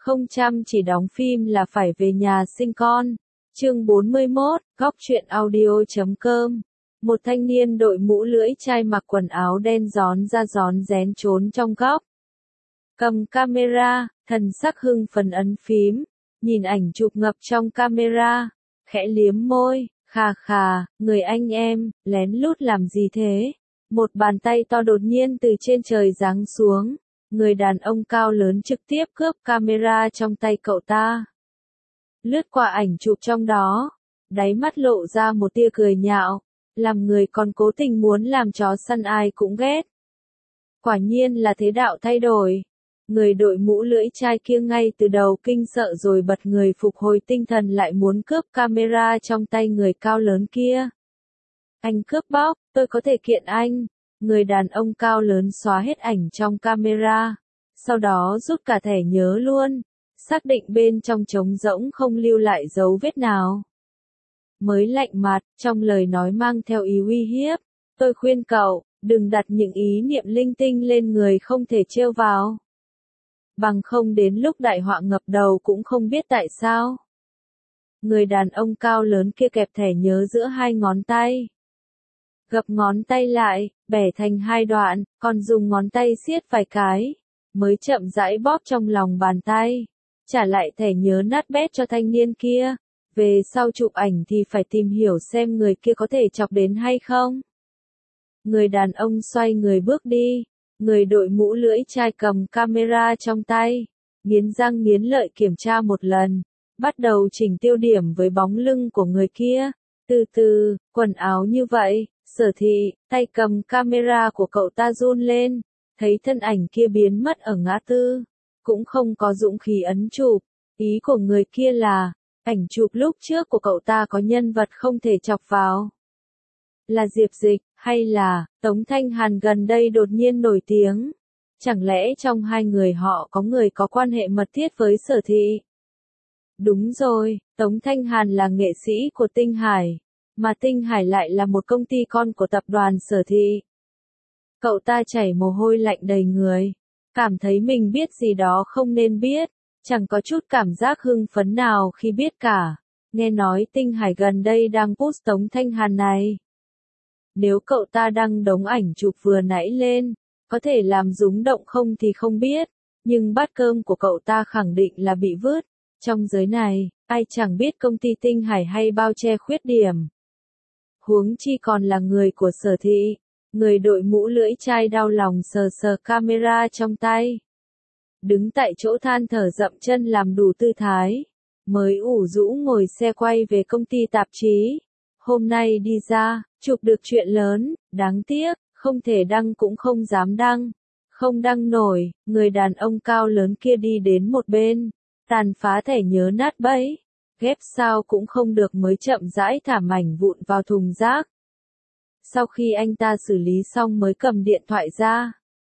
không chăm chỉ đóng phim là phải về nhà sinh con. Chương 41, góc truyện audio.com. Một thanh niên đội mũ lưỡi chai mặc quần áo đen rón ra rón rén trốn trong góc. Cầm camera, thần sắc hưng phấn ấn phím, nhìn ảnh chụp ngập trong camera, khẽ liếm môi, khà khà, người anh em, lén lút làm gì thế? Một bàn tay to đột nhiên từ trên trời giáng xuống, người đàn ông cao lớn trực tiếp cướp camera trong tay cậu ta. Lướt qua ảnh chụp trong đó, đáy mắt lộ ra một tia cười nhạo, làm người còn cố tình muốn làm chó săn ai cũng ghét. Quả nhiên là thế đạo thay đổi. Người đội mũ lưỡi chai kia ngay từ đầu kinh sợ rồi bật người phục hồi tinh thần lại muốn cướp camera trong tay người cao lớn kia. Anh cướp bóc, tôi có thể kiện anh. Người đàn ông cao lớn xóa hết ảnh trong camera, sau đó rút cả thẻ nhớ luôn, xác định bên trong trống rỗng không lưu lại dấu vết nào. Mới lạnh mặt, trong lời nói mang theo ý uy hiếp, tôi khuyên cậu, đừng đặt những ý niệm linh tinh lên người không thể trêu vào. Bằng không đến lúc đại họa ngập đầu cũng không biết tại sao. Người đàn ông cao lớn kia kẹp thẻ nhớ giữa hai ngón tay. Gập ngón tay lại, bẻ thành hai đoạn, còn dùng ngón tay siết vài cái, mới chậm rãi bóp trong lòng bàn tay. Trả lại thẻ nhớ nát bét cho thanh niên kia. Về sau chụp ảnh thì phải tìm hiểu xem người kia có thể chọc đến hay không. Người đàn ông xoay người bước đi. Người đội mũ lưỡi chai cầm camera trong tay, nghiến răng nghiến lợi kiểm tra một lần, bắt đầu chỉnh tiêu điểm với bóng lưng của người kia. Từ từ, quần áo như vậy, Sở Thị, tay cầm camera của cậu ta run lên, thấy thân ảnh kia biến mất ở ngã tư, cũng không có dũng khí ấn chụp. Ý của người kia là, ảnh chụp lúc trước của cậu ta có nhân vật không thể chọc vào. Là Diệp Dịch, hay là Tống Thanh Hàn gần đây đột nhiên nổi tiếng? Chẳng lẽ trong hai người họ có người có quan hệ mật thiết với Sở Thị? Đúng rồi, Tống Thanh Hàn là nghệ sĩ của Tinh Hải, mà Tinh Hải lại là một công ty con của tập đoàn Sở Thị. Cậu ta chảy mồ hôi lạnh đầy người, cảm thấy mình biết gì đó không nên biết, chẳng có chút cảm giác hưng phấn nào khi biết cả. Nghe nói Tinh Hải gần đây đang post Tống Thanh Hàn này. Nếu cậu ta đăng đống ảnh chụp vừa nãy lên, có thể làm rúng động không thì không biết, nhưng bát cơm của cậu ta khẳng định là bị vứt. Trong giới này, ai chẳng biết công ty Tinh Hải hay bao che khuyết điểm. Huống chi còn là người của Sở Thị. Người đội mũ lưỡi chai đau lòng sờ sờ camera trong tay. Đứng tại chỗ than thở dậm chân làm đủ tư thái. Mới ủ rũ ngồi xe quay về công ty tạp chí. Hôm nay đi ra, chụp được chuyện lớn, đáng tiếc, không thể đăng cũng không dám đăng. Không đăng nổi, người đàn ông cao lớn kia đi đến một bên, tàn phá thẻ nhớ nát bấy. Ghép sao cũng không được mới chậm rãi thả mảnh vụn vào thùng rác. Sau khi anh ta xử lý xong mới cầm điện thoại ra.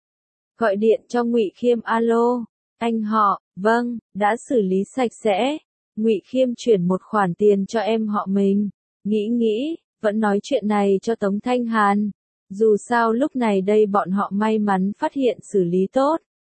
Gọi điện cho Ngụy Khiêm. Alo, anh họ, vâng, đã xử lý sạch sẽ. Ngụy Khiêm chuyển một khoản tiền cho em họ mình. Nghĩ, vẫn nói chuyện này cho Tống Thanh Hàn. Dù sao lúc này đây bọn họ may mắn phát hiện xử lý tốt.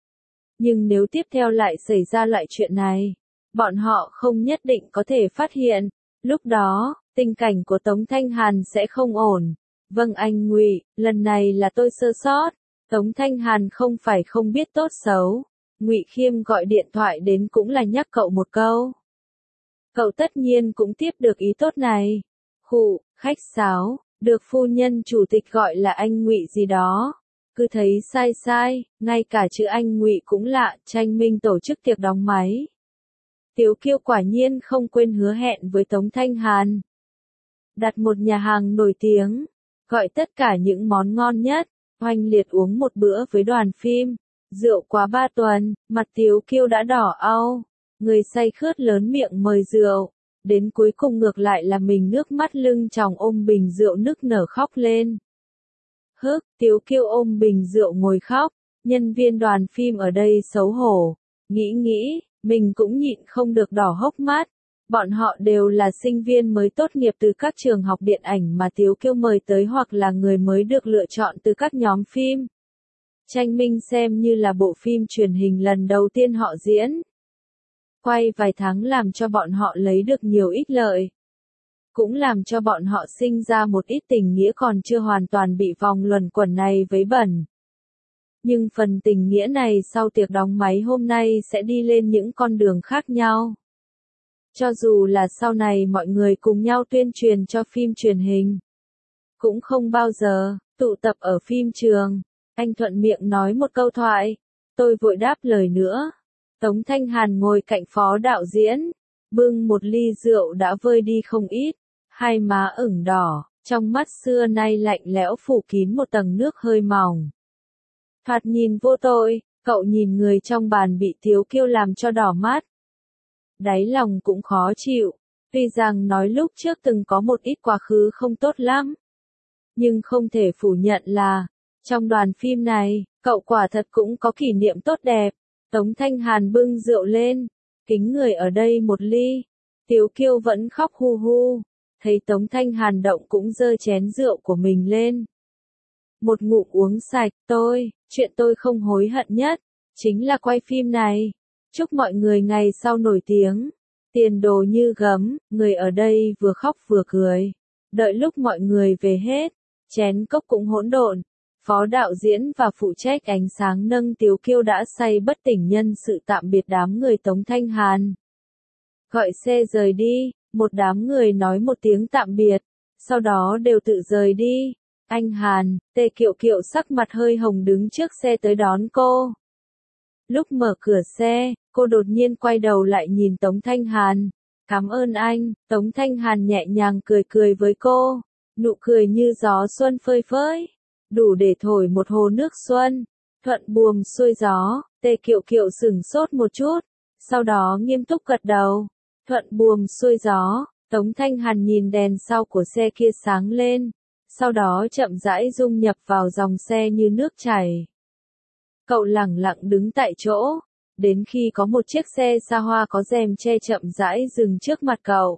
Nhưng nếu tiếp theo lại xảy ra loại chuyện này, bọn họ không nhất định có thể phát hiện. Lúc đó, tình cảnh của Tống Thanh Hàn sẽ không ổn. Vâng anh Ngụy, lần này là tôi sơ sót. Tống Thanh Hàn không phải không biết tốt xấu. Ngụy Khiêm gọi điện thoại đến cũng là nhắc cậu một câu. Cậu tất nhiên cũng tiếp được ý tốt này. Khụ, khách sáo, được phu nhân chủ tịch gọi là anh Ngụy gì đó. Cứ thấy sai, ngay cả chữ anh Ngụy cũng lạ. Tranh Minh tổ chức tiệc đóng máy. Tiếu Kiêu quả nhiên không quên hứa hẹn với Tống Thanh Hàn. Đặt một nhà hàng nổi tiếng, gọi tất cả những món ngon nhất, oanh liệt uống một bữa với đoàn phim. Rượu quá 3 tuần, mặt Tiếu Kiêu đã đỏ au. Người say khướt lớn miệng mời rượu. Đến cuối cùng ngược lại là mình nước mắt lưng tròng ôm bình rượu nức nở khóc lên. Tiếu Kiêu ôm bình rượu ngồi khóc. Nhân viên đoàn phim ở đây xấu hổ. Nghĩ, mình cũng nhịn không được đỏ hốc mắt. Bọn họ đều là sinh viên mới tốt nghiệp từ các trường học điện ảnh mà Tiếu Kiêu mời tới hoặc là người mới được lựa chọn từ các nhóm phim. Tranh Minh xem như là bộ phim truyền hình lần đầu tiên họ diễn. Quay vài tháng làm cho bọn họ lấy được nhiều ích lợi. Cũng làm cho bọn họ sinh ra một ít tình nghĩa còn chưa hoàn toàn bị vòng luẩn quẩn này vấy bẩn. Nhưng phần tình nghĩa này sau tiệc đóng máy hôm nay sẽ đi lên những con đường khác nhau. Cho dù là sau này mọi người cùng nhau tuyên truyền cho phim truyền hình, cũng không bao giờ tụ tập ở phim trường. Anh thuận miệng nói một câu thoại, tôi vội đáp lời nữa. Tống Thanh Hàn ngồi cạnh phó đạo diễn, bưng một ly rượu đã vơi đi không ít, hai má ửng đỏ, trong mắt xưa nay lạnh lẽo phủ kín một tầng nước hơi mỏng. Thoạt nhìn vô tội, cậu nhìn người trong bàn bị Tiếu Kiêu làm cho đỏ mắt. Đáy lòng cũng khó chịu, tuy rằng nói lúc trước từng có một ít quá khứ không tốt lắm. Nhưng không thể phủ nhận là, trong đoàn phim này, cậu quả thật cũng có kỷ niệm tốt đẹp. Tống Thanh Hàn bưng rượu lên, kính người ở đây một ly. Tiếu Kiêu vẫn khóc hu hu, thấy Tống Thanh Hàn động cũng giơ chén rượu của mình lên. Một ngụm uống sạch, chuyện tôi không hối hận nhất, chính là quay phim này. Chúc mọi người ngày sau nổi tiếng, tiền đồ như gấm, người ở đây vừa khóc vừa cười. Đợi lúc mọi người về hết, chén cốc cũng hỗn độn. Phó đạo diễn và phụ trách ánh sáng nâng Tiếu Kiêu đã say bất tỉnh nhân sự tạm biệt đám người Tống Thanh Hàn. Gọi xe rời đi, một đám người nói một tiếng tạm biệt, sau đó đều tự rời đi. Anh Hàn, Tề Kiệu Kiệu sắc mặt hơi hồng đứng trước xe tới đón cô. Lúc mở cửa xe, cô đột nhiên quay đầu lại nhìn Tống Thanh Hàn. Cảm ơn anh, Tống Thanh Hàn nhẹ nhàng cười cười với cô, nụ cười như gió xuân phơi phới, đủ để thổi một hồ nước xuân, thuận buồm xuôi gió. Tề Kiệu Kiệu sửng sốt một chút, sau đó nghiêm túc gật đầu. Thuận buồm xuôi gió, Tống Thanh Hàn nhìn đèn sau của xe kia sáng lên, sau đó chậm rãi dung nhập vào dòng xe như nước chảy. Cậu lẳng lặng đứng tại chỗ, đến khi có một chiếc xe xa hoa có rèm che chậm rãi dừng trước mặt cậu.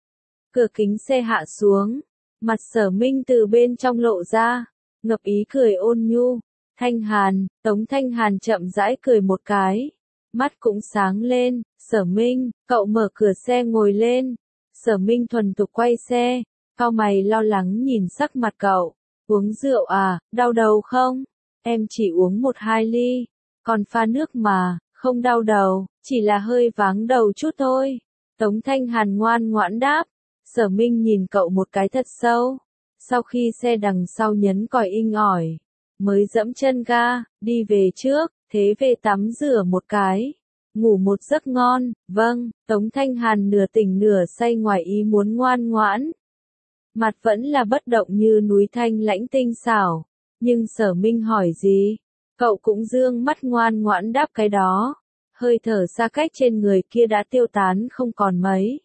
Cửa kính xe hạ xuống, mặt Sở Minh từ bên trong lộ ra, ngập ý cười ôn nhu. Thanh Hàn, Tống Thanh Hàn chậm rãi cười một cái, mắt cũng sáng lên. Sở Minh, cậu mở cửa xe ngồi lên. Sở Minh thuần thục quay xe, cau mày lo lắng nhìn sắc mặt cậu. Uống rượu à, đau đầu không? Em chỉ uống 1-2 ly, còn pha nước mà, không đau đầu, chỉ là hơi váng đầu chút thôi. Tống Thanh Hàn ngoan ngoãn đáp. Sở Minh nhìn cậu một cái thật sâu. Sau khi xe đằng sau nhấn còi inh ỏi, mới dẫm chân ga, đi về trước, thế về tắm rửa một cái, ngủ một giấc ngon. Vâng, Tống Thanh Hàn nửa tỉnh nửa say ngoài ý muốn ngoan ngoãn. Mặt vẫn là bất động như núi thanh lãnh tinh xảo, nhưng Sở Minh hỏi gì, cậu cũng dương mắt ngoan ngoãn đáp cái đó. Hơi thở xa cách trên người kia đã tiêu tán không còn mấy.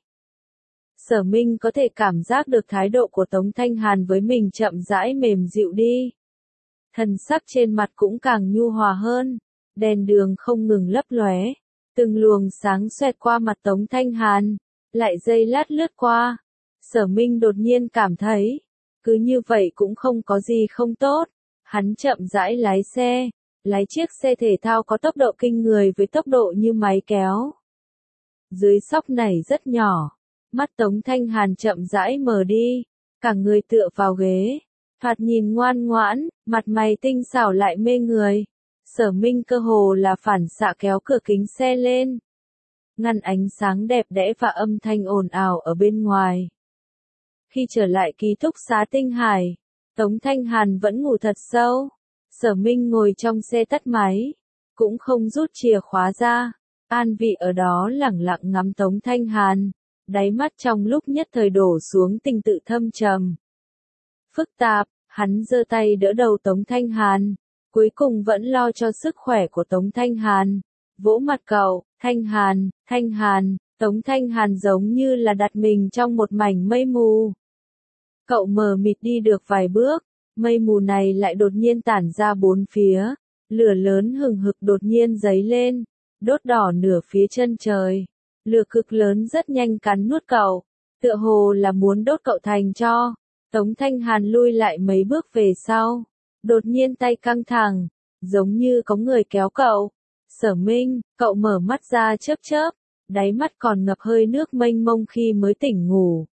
Sở Minh có thể cảm giác được thái độ của Tống Thanh Hàn với mình chậm rãi mềm dịu đi. Thần sắc trên mặt cũng càng nhu hòa hơn, đèn đường không ngừng lấp lóe, từng luồng sáng xoẹt qua mặt Tống Thanh Hàn, lại giây lát lướt qua. Sở Minh đột nhiên cảm thấy, cứ như vậy cũng không có gì không tốt. Hắn chậm rãi lái xe, lái chiếc xe thể thao có tốc độ kinh người với tốc độ như máy kéo. Dưới xóc này rất nhỏ, mắt Tống Thanh Hàn chậm rãi mở đi, cả người tựa vào ghế, thoạt nhìn ngoan ngoãn, mặt mày tinh xảo lại mê người. Sở Minh cơ hồ là phản xạ kéo cửa kính xe lên, ngăn ánh sáng đẹp đẽ và âm thanh ồn ào ở bên ngoài. Khi trở lại ký túc xá Tinh Hải, Tống Thanh Hàn vẫn ngủ thật sâu. Sở Minh ngồi trong xe tắt máy, cũng không rút chìa khóa ra, an vị ở đó lẳng lặng ngắm Tống Thanh Hàn, đáy mắt trong lúc nhất thời đổ xuống tình tự thâm trầm. Phức tạp, hắn giơ tay đỡ đầu Tống Thanh Hàn, cuối cùng vẫn lo cho sức khỏe của Tống Thanh Hàn, vỗ mặt cậu. Thanh Hàn, Tống Thanh Hàn giống như là đặt mình trong một mảnh mây mù. Cậu mờ mịt đi được vài bước, mây mù này lại đột nhiên tản ra bốn phía, lửa lớn hừng hực đột nhiên giấy lên, đốt đỏ nửa phía chân trời. Lửa cực lớn rất nhanh cắn nuốt cậu, tựa hồ là muốn đốt cậu thành tro. Tống Thanh Hàn lui lại mấy bước về sau, đột nhiên tay căng thẳng, giống như có người kéo cậu. Sở Minh, cậu mở mắt ra chớp chớp, đáy mắt còn ngập hơi nước mênh mông khi mới tỉnh ngủ.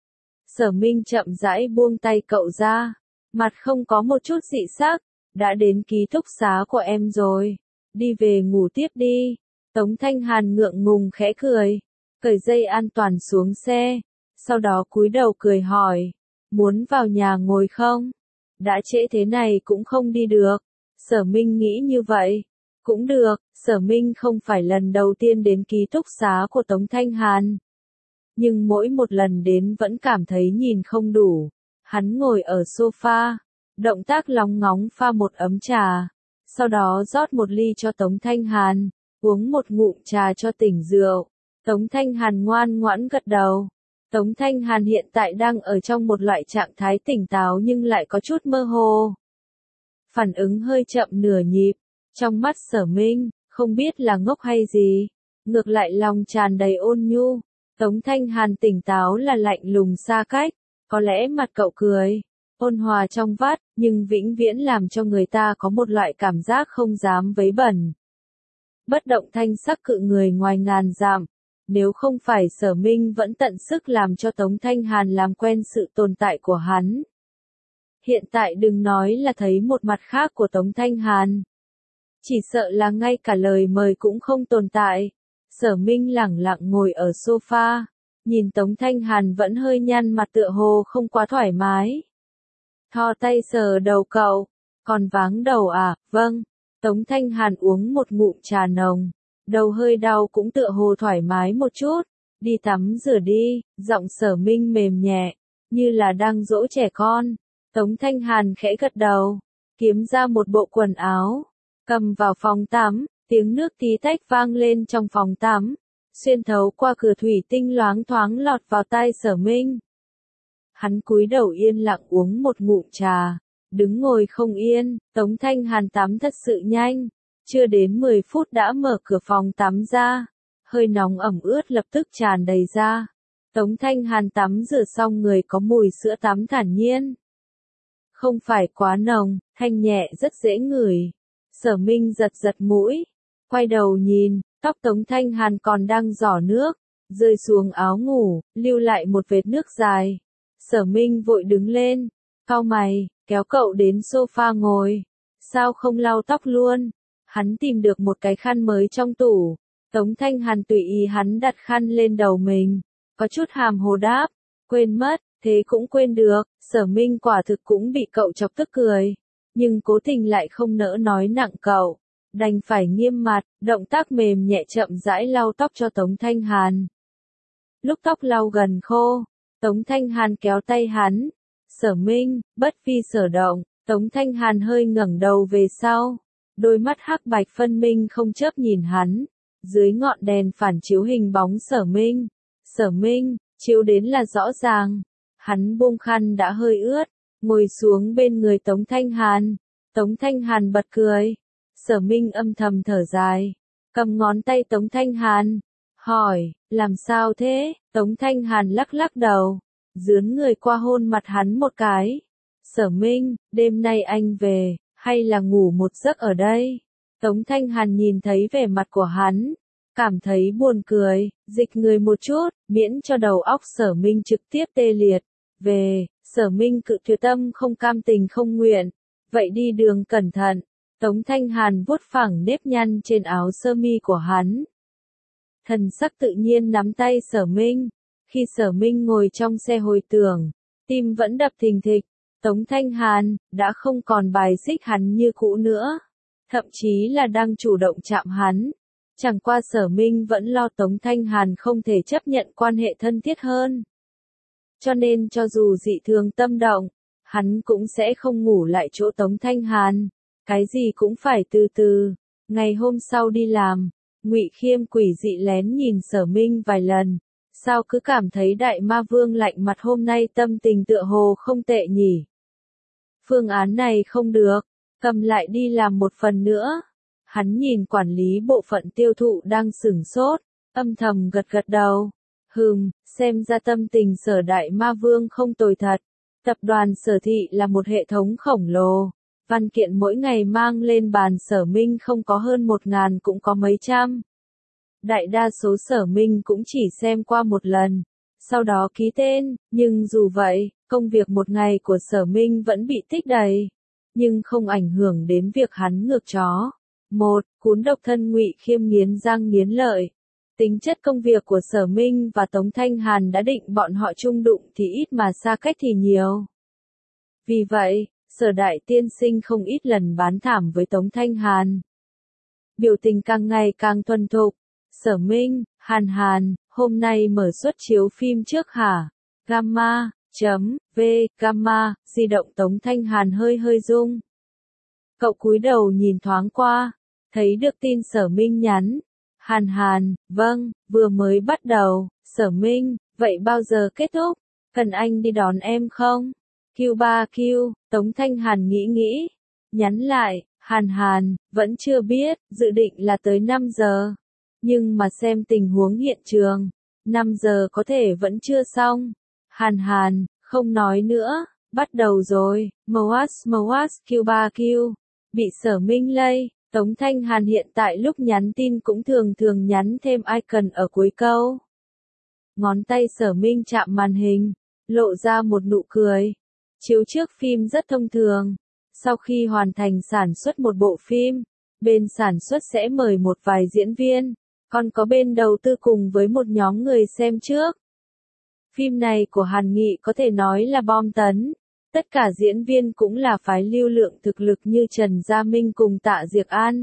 Sở Minh chậm rãi buông tay cậu ra, mặt không có một chút dị sắc, đã đến ký túc xá của em rồi, đi về ngủ tiếp đi. Tống Thanh Hàn ngượng ngùng khẽ cười, cởi dây an toàn xuống xe, sau đó cúi đầu cười hỏi, muốn vào nhà ngồi không? Đã trễ thế này cũng không đi được. Sở Minh nghĩ như vậy. Cũng được, Sở Minh không phải lần đầu tiên đến ký túc xá của Tống Thanh Hàn. Nhưng mỗi một lần đến vẫn cảm thấy nhìn không đủ. Hắn ngồi ở sofa, động tác lóng ngóng pha một ấm trà, sau đó rót một ly cho Tống Thanh Hàn, uống một ngụm trà cho tỉnh rượu. Tống Thanh Hàn ngoan ngoãn gật đầu. Tống Thanh Hàn hiện tại đang ở trong một loại trạng thái tỉnh táo nhưng lại có chút mơ hồ. Phản ứng hơi chậm nửa nhịp, trong mắt Sở Minh, không biết là ngốc hay gì, ngược lại lòng tràn đầy ôn nhu. Tống Thanh Hàn tỉnh táo là lạnh lùng xa cách, có lẽ mặt cậu cười, ôn hòa trong vắt, nhưng vĩnh viễn làm cho người ta có một loại cảm giác không dám vấy bẩn. Bất động thanh sắc cự người ngoài ngàn dặm. Nếu không phải Sở Minh vẫn tận sức làm cho Tống Thanh Hàn làm quen sự tồn tại của hắn. Hiện tại đừng nói là thấy một mặt khác của Tống Thanh Hàn. Chỉ sợ là ngay cả lời mời cũng không tồn tại. Sở Minh lẳng lặng ngồi ở sofa, nhìn Tống Thanh Hàn vẫn hơi nhăn mặt tựa hồ không quá thoải mái. Thò tay sờ đầu cậu, còn váng đầu à? Vâng. Tống Thanh Hàn uống một ngụm trà nồng. Đầu hơi đau cũng tựa hồ thoải mái một chút, đi tắm rửa đi, giọng Sở Minh mềm nhẹ, như là đang dỗ trẻ con. Tống Thanh Hàn khẽ gật đầu, kiếm ra một bộ quần áo, cầm vào phòng tắm, tiếng nước tí tách vang lên trong phòng tắm, xuyên thấu qua cửa thủy tinh loáng thoáng lọt vào tai Sở Minh. Hắn cúi đầu yên lặng uống một ngụm trà, đứng ngồi không yên. Tống Thanh Hàn tắm thật sự nhanh. Chưa đến 10 phút đã mở cửa phòng tắm ra, hơi nóng ẩm ướt lập tức tràn đầy ra. Tống Thanh Hàn tắm rửa xong người có mùi sữa tắm thản nhiên. Không phải quá nồng, thanh nhẹ rất dễ ngửi. Sở Minh giật giật mũi, quay đầu nhìn, tóc Tống Thanh Hàn còn đang rỏ nước, rơi xuống áo ngủ, lưu lại một vệt nước dài. Sở Minh vội đứng lên, cau mày, kéo cậu đến sofa ngồi. Sao không lau tóc luôn? Hắn tìm được một cái khăn mới trong tủ. Tống Thanh Hàn tùy ý hắn đặt khăn lên đầu mình. Có chút hàm hồ đáp. Quên mất, thế cũng quên được. Sở Minh quả thực cũng bị cậu chọc tức cười. Nhưng cố tình lại không nỡ nói nặng cậu. Đành phải nghiêm mặt, động tác mềm nhẹ chậm rãi lau tóc cho Tống Thanh Hàn. Lúc tóc lau gần khô, Tống Thanh Hàn kéo tay hắn. Sở Minh, bất phi sở động. Tống Thanh Hàn hơi ngẩng đầu về sau. Đôi mắt hắc bạch phân minh không chớp nhìn hắn, dưới ngọn đèn phản chiếu hình bóng Sở Minh. Sở Minh, chiếu đến là rõ ràng. Hắn buông khăn đã hơi ướt, ngồi xuống bên người Tống Thanh Hàn. Tống Thanh Hàn bật cười. Sở Minh âm thầm thở dài, cầm ngón tay Tống Thanh Hàn, hỏi, làm sao thế? Tống Thanh Hàn lắc lắc đầu, dướn người qua hôn mặt hắn một cái. Sở Minh, đêm nay anh về, hay là ngủ một giấc ở đây? Tống Thanh Hàn nhìn thấy vẻ mặt của hắn, cảm thấy buồn cười, dịch người một chút, miễn cho đầu óc Sở Minh trực tiếp tê liệt. Về, Sở Minh cự tuyệt tâm không cam tình không nguyện. Vậy đi đường cẩn thận. Tống Thanh Hàn vuốt phẳng nếp nhăn trên áo sơ mi của hắn. Thần sắc tự nhiên nắm tay Sở Minh. Khi Sở Minh ngồi trong xe hồi tưởng, tim vẫn đập thình thịch. Tống Thanh Hàn đã không còn bài xích hắn như cũ nữa, thậm chí là đang chủ động chạm hắn. Chẳng qua Sở Minh vẫn lo Tống Thanh Hàn không thể chấp nhận quan hệ thân thiết hơn. Cho nên cho dù dị thường tâm động, hắn cũng sẽ không ngủ lại chỗ Tống Thanh Hàn. Cái gì cũng phải từ từ. Ngày hôm sau đi làm, Ngụy Khiêm quỷ dị lén nhìn Sở Minh vài lần. Sao cứ cảm thấy đại ma vương lạnh mặt hôm nay tâm tình tựa hồ không tệ nhỉ? Phương án này không được, cầm lại đi làm một phần nữa. Hắn nhìn quản lý bộ phận tiêu thụ đang sửng sốt, âm thầm gật gật đầu. Xem ra tâm tình Sở đại ma vương không tồi thật. Tập đoàn Sở thị là một hệ thống khổng lồ. Văn kiện mỗi ngày mang lên bàn Sở Minh không có hơn 1000 cũng có mấy trăm. Đại đa số Sở Minh cũng chỉ xem qua một lần, sau đó ký tên, nhưng dù vậy, công việc một ngày của Sở Minh vẫn bị tích đầy, nhưng không ảnh hưởng đến việc hắn ngược chó. Một, Cún độc thân Ngụy Khiêm nghiến răng nghiến lợi. Tính chất công việc của Sở Minh và Tống Thanh Hàn đã định bọn họ chung đụng thì ít mà xa cách thì nhiều. Vì vậy, Sở Đại Tiên Sinh không ít lần bán thảm với Tống Thanh Hàn. Biểu tình càng ngày càng thuần thục. Sở Minh, Hàn, hôm nay mở suất chiếu phim trước hả? Gamma, Gamma, di động Tống Thanh Hàn hơi rung. Cậu cúi đầu nhìn thoáng qua, thấy được tin Sở Minh nhắn. Hàn, vâng, vừa mới bắt đầu. Sở Minh, vậy bao giờ kết thúc? Cần anh đi đón em không? Q3Q, Tống Thanh Hàn nghĩ. Nhắn lại, Hàn, vẫn chưa biết, dự định là tới 5 giờ. Nhưng mà xem tình huống hiện trường, 5 giờ có thể vẫn chưa xong. Hàn, không nói nữa, bắt đầu rồi. Moas, Q3Q. Bị Sở Minh lây, Tống Thanh Hàn hiện tại lúc nhắn tin cũng thường nhắn thêm icon ở cuối câu. Ngón tay Sở Minh chạm màn hình, lộ ra một nụ cười. Chiếu trước phim rất thông thường. Sau khi hoàn thành sản xuất một bộ phim, bên sản xuất sẽ mời một vài diễn viên, còn có bên đầu tư cùng với một nhóm người xem trước. Phim này của Hàn Nghị có thể nói là bom tấn. Tất cả diễn viên cũng là phái lưu lượng thực lực như Trần Gia Minh cùng Tạ Diệc An.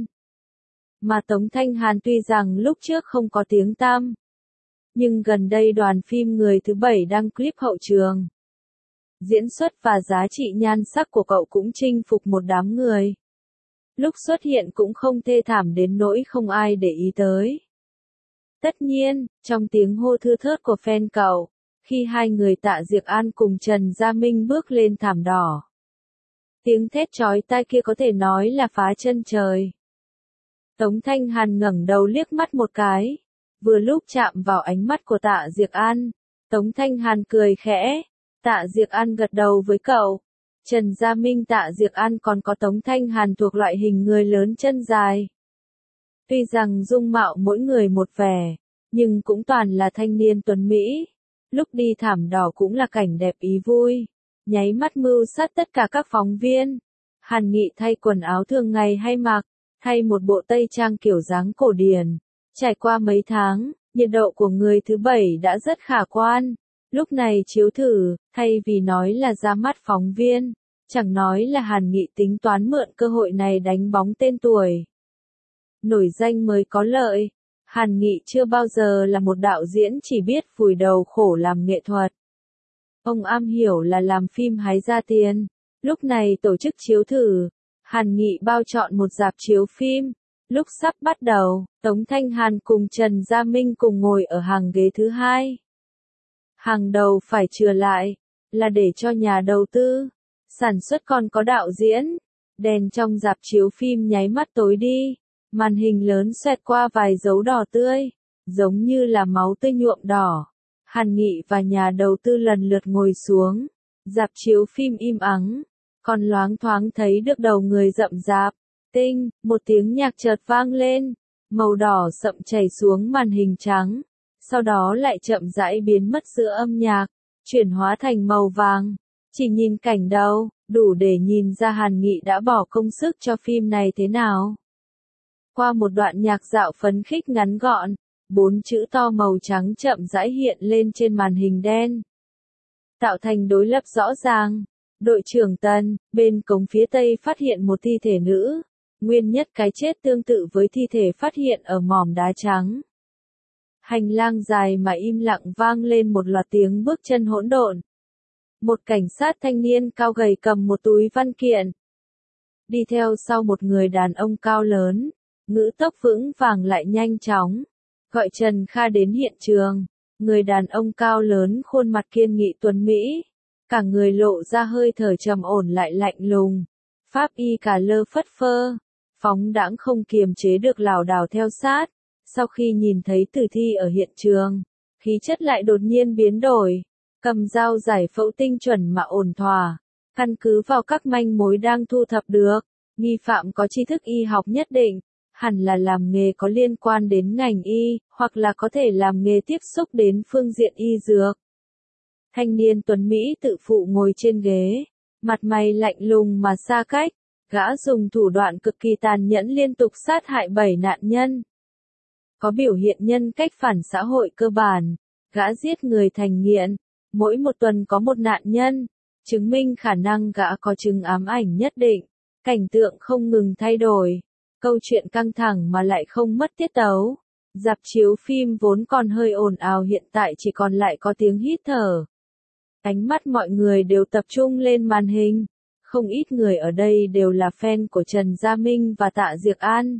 Mà Tống Thanh Hàn tuy rằng lúc trước không có tiếng tăm, nhưng gần đây đoàn phim Người thứ 7 đăng clip hậu trường. Diễn xuất và giá trị nhan sắc của cậu cũng chinh phục một đám người. Lúc xuất hiện cũng không thê thảm đến nỗi không ai để ý tới. Tất nhiên, trong tiếng hô thưa thớt của fan cậu, khi hai người Tạ Diệc An cùng Trần Gia Minh bước lên thảm đỏ. Tiếng thét chói tai kia có thể nói là phá chân trời. Tống Thanh Hàn ngẩng đầu liếc mắt một cái, vừa lúc chạm vào ánh mắt của Tạ Diệc An. Tống Thanh Hàn cười khẽ, Tạ Diệc An gật đầu với cậu. Trần Gia Minh, Tạ Diệc An còn có Tống Thanh Hàn thuộc loại hình người lớn chân dài. Tuy rằng dung mạo mỗi người một vẻ, nhưng cũng toàn là thanh niên tuấn Mỹ. Lúc đi thảm đỏ cũng là cảnh đẹp ý vui, nháy mắt mưu sát tất cả các phóng viên. Hàn Nghị thay quần áo thường ngày hay mặc, thay một bộ tây trang kiểu dáng cổ điển. Trải qua mấy tháng, nhiệt độ của Người thứ 7 đã rất khả quan. Lúc này chiếu thử, thay vì nói là ra mắt phóng viên, chẳng nói là Hàn Nghị tính toán mượn cơ hội này đánh bóng tên tuổi. Nổi danh mới có lợi. Hàn Nghị chưa bao giờ là một đạo diễn chỉ biết vùi đầu khổ làm nghệ thuật. Ông am hiểu là làm phim hái ra tiền. Lúc này tổ chức chiếu thử, Hàn Nghị bao chọn một rạp chiếu phim. Lúc sắp bắt đầu, Tống Thanh Hàn cùng Trần Gia Minh cùng ngồi ở hàng ghế thứ 2. Hàng đầu phải chừa lại, là để cho nhà đầu tư, sản xuất còn có đạo diễn. Đèn trong rạp chiếu phim nháy mắt tối đi. Màn hình lớn xoẹt qua vài dấu đỏ tươi, giống như là máu tươi nhuộm đỏ. Hàn Nghị và nhà đầu tư lần lượt ngồi xuống. Rạp chiếu phim im ắng, còn loáng thoáng thấy được đầu người rậm rạp. Tinh, một tiếng nhạc chợt vang lên, màu đỏ sậm chảy xuống màn hình trắng, sau đó lại chậm rãi biến mất giữa âm nhạc, chuyển hóa thành màu vàng. Chỉ nhìn cảnh đầu, đủ để nhìn ra Hàn Nghị đã bỏ công sức cho phim này thế nào. Qua một đoạn nhạc dạo phấn khích ngắn gọn, 4 chữ to màu trắng chậm rãi hiện lên trên màn hình đen. Tạo thành đối lập rõ ràng. Đội trưởng Tần, bên cổng phía tây phát hiện một thi thể nữ. Nguyên nhất cái chết tương tự với thi thể phát hiện ở mỏm đá trắng. Hành lang dài mà im lặng vang lên một loạt tiếng bước chân hỗn độn. Một cảnh sát thanh niên cao gầy cầm một túi văn kiện. Đi theo sau một người đàn ông cao lớn. Ngữ tốc vững vàng lại nhanh chóng. Gọi Trần Kha đến hiện trường. Người đàn ông cao lớn khuôn mặt kiên nghị tuấn Mỹ. Cả người lộ ra hơi thở trầm ổn lại lạnh lùng. Pháp y cả lơ phất phơ. Phóng đãng không kiềm chế được lảo đảo theo sát. Sau khi nhìn thấy tử thi ở hiện trường, khí chất lại đột nhiên biến đổi. Cầm dao giải phẫu tinh chuẩn mà ổn thỏa. Căn cứ vào các manh mối đang thu thập được, nghi phạm có tri thức y học nhất định. hẳn là làm nghề có liên quan đến ngành y, hoặc là có thể làm nghề tiếp xúc đến phương diện y dược. Thanh niên tuấn Mỹ tự phụ ngồi trên ghế, mặt mày lạnh lùng mà xa cách, gã dùng thủ đoạn cực kỳ tàn nhẫn liên tục sát hại 7 nạn nhân. Có biểu hiện nhân cách phản xã hội cơ bản, gã giết người thành nghiện, mỗi một tuần có một nạn nhân, chứng minh khả năng gã có chứng ám ảnh nhất định, cảnh tượng không ngừng thay đổi, câu chuyện căng thẳng mà lại không mất tiết tấu. Rạp chiếu phim vốn còn hơi ồn ào hiện tại chỉ còn lại có tiếng hít thở. Ánh mắt mọi người đều tập trung lên màn hình, không ít người ở đây đều là fan của Trần Gia Minh và Tạ Diệc An.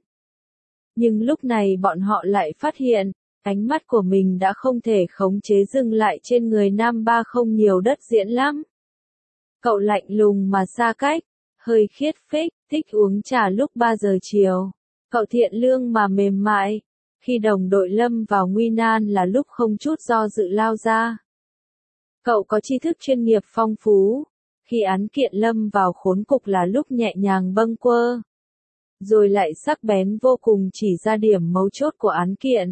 Nhưng lúc này bọn họ lại phát hiện, ánh mắt của mình đã không thể khống chế dừng lại trên người nam ba không nhiều đất diễn lắm. Cậu lạnh lùng mà xa cách, hơi khiết phích, thích uống trà lúc 3 giờ chiều. Cậu thiện lương mà mềm mại, khi đồng đội lâm vào nguy nan là lúc không chút do dự lao ra. Cậu có tri thức chuyên nghiệp phong phú, khi án kiện lâm vào khốn cục là lúc nhẹ nhàng bâng quơ. Rồi lại sắc bén vô cùng chỉ ra điểm mấu chốt của án kiện.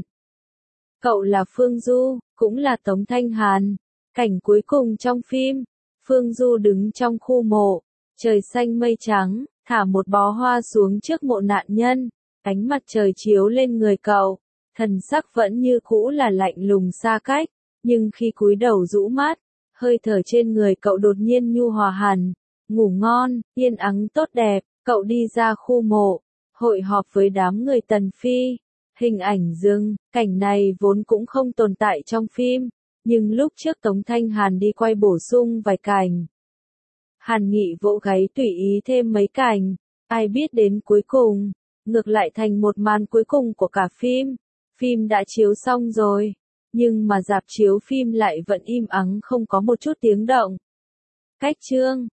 Cậu là Phương Du, cũng là Tống Thanh Hàn. Cảnh cuối cùng trong phim, Phương Du đứng trong khu mộ, trời xanh mây trắng, thả một bó hoa xuống trước mộ nạn nhân, ánh mặt trời chiếu lên người cậu, thần sắc vẫn như cũ là lạnh lùng xa cách, nhưng khi cúi đầu rũ mắt, hơi thở trên người cậu đột nhiên nhu hòa hẳn, ngủ ngon, yên ắng tốt đẹp, cậu đi ra khu mộ, hội họp với đám người Tần Phi. Hình ảnh dừng, cảnh này vốn cũng không tồn tại trong phim, nhưng lúc trước Tống Thanh Hàn đi quay bổ sung vài cảnh. Hàn Nghị vỗ gáy tùy ý thêm mấy cảnh, ai biết đến cuối cùng, ngược lại thành một màn cuối cùng của cả phim. Phim đã chiếu xong rồi, nhưng mà rạp chiếu phim lại vẫn im ắng không có một chút tiếng động. Cách chương